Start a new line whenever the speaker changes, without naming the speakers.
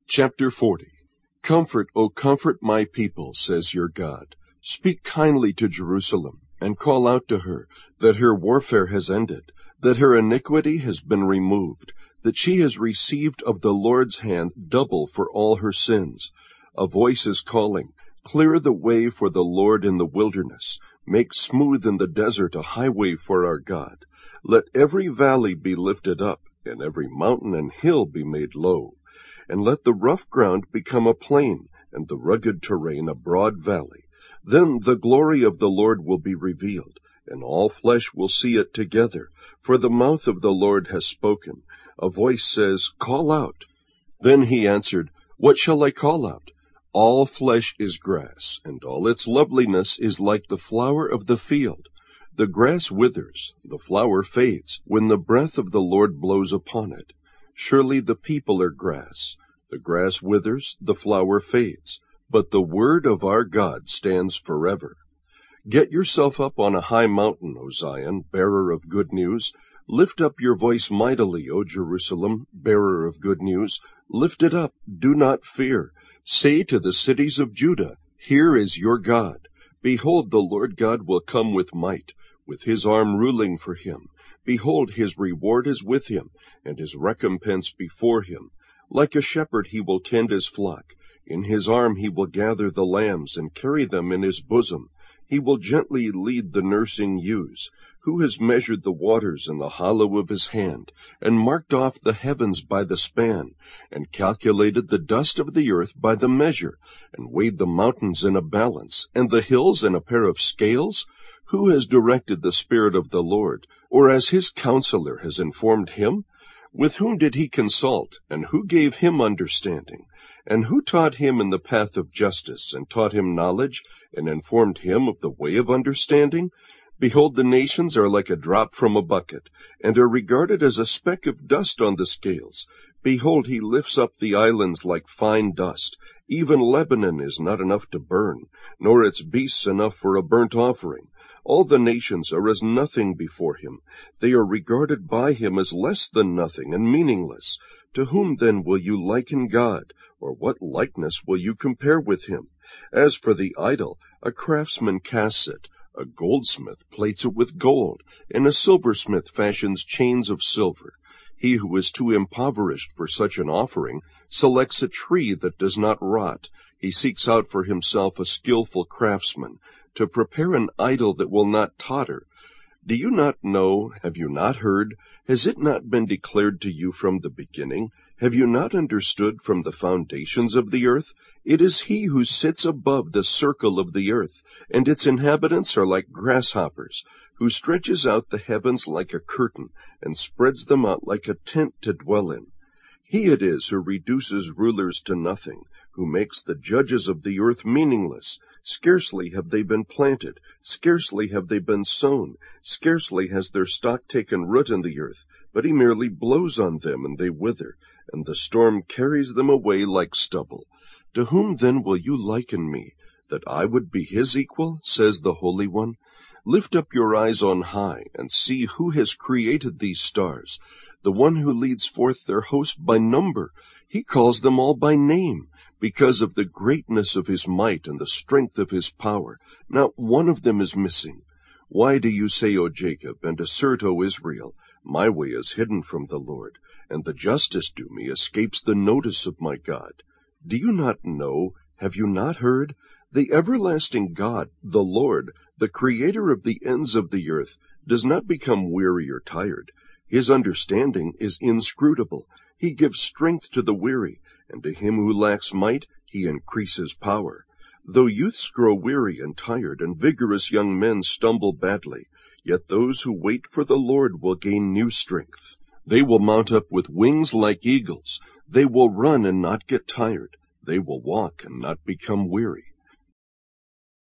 Chapter 40. Comfort, O comfort my people, says your God. Speak kindly to Jerusalem, and call out to her, that her warfare has ended, that her iniquity has been removed, that she has received of the Lord's hand double for all her sins. A voice is calling, clear the way for the Lord in the wilderness, make smooth in the desert a highway for our God. Let every valley be lifted up, and every mountain and hill be made low. And let the rough ground become a plain, and the rugged terrain a broad valley. Then the glory of the Lord will be revealed, and all flesh will see it together, for the mouth of the Lord has spoken. A voice says, Call out. Then he answered, What shall I call out? All flesh is grass, and all its loveliness is like the flower of the field. The grass withers, the flower fades, when the breath of the Lord blows upon it. Surely the people are grass. The grass withers, the flower fades, but the word of our God stands forever. Get yourself up on a high mountain, O Zion, bearer of good news. Lift up your voice mightily, O Jerusalem, bearer of good news. Lift it up, do not fear. Say to the cities of Judah, Here is your God. Behold, the Lord God will come with might, with his arm ruling for him. Behold, his reward is with him, and his recompense before him. Like a shepherd he will tend his flock. In his arm he will gather the lambs, and carry them in his bosom. He will gently lead the nursing ewes. Who has measured the waters in the hollow of his hand, and marked off the heavens by the span, and calculated the dust of the earth by the measure, and weighed the mountains in a balance, and the hills in a pair of scales? Who has directed the Spirit of the Lord, or as his counselor has informed him? With whom did he consult, and who gave him understanding? And who taught him in the path of justice, and taught him knowledge, and informed him of the way of understanding? Behold, the nations are like a drop from a bucket, and are regarded as a speck of dust on the scales. Behold, he lifts up the islands like fine dust. Even Lebanon is not enough to burn, nor its beasts enough for a burnt offering. All the nations are as nothing before him. They are regarded by him as less than nothing and meaningless. To whom then will you liken God, or what likeness will you compare with him? As for the idol, a craftsman casts it, a goldsmith plates it with gold, and a silversmith fashions chains of silver. He who is too impoverished for such an offering selects a tree that does not rot. He seeks out for himself a skillful craftsman, to prepare an idol that will not totter. Do you not know? Have you not heard? Has it not been declared to you from the beginning? Have you not understood from the foundations of the earth? It is he who sits above the circle of the earth, and its inhabitants are like grasshoppers, who stretches out the heavens like a curtain, and spreads them out like a tent to dwell in. He it is who reduces rulers to nothing, who makes the judges of the earth meaningless. Scarcely have they been planted, scarcely have they been sown, scarcely has their stock taken root in the earth, but he merely blows on them, and they wither, and the storm carries them away like stubble. To whom then will you liken me, that I would be his equal, says the Holy One? Lift up your eyes on high, and see who has created these stars, the one who leads forth their host by number. He calls them all by name. Because of the greatness of his might and the strength of his power, not one of them is missing. Why do you say, O Jacob, and assert, O Israel, my way is hidden from the Lord, and the justice due me escapes the notice of my God? Do you not know? Have you not heard? The everlasting God, the Lord, the creator of the ends of the earth, does not become weary or tired. His understanding is inscrutable. He gives strength to the weary, and to him who lacks might, he increases power. Though youths grow weary and tired, and vigorous young men stumble badly, yet those who wait for the Lord will gain new strength. They will mount up with wings like eagles. They will run and not get tired. They will walk and not become weary.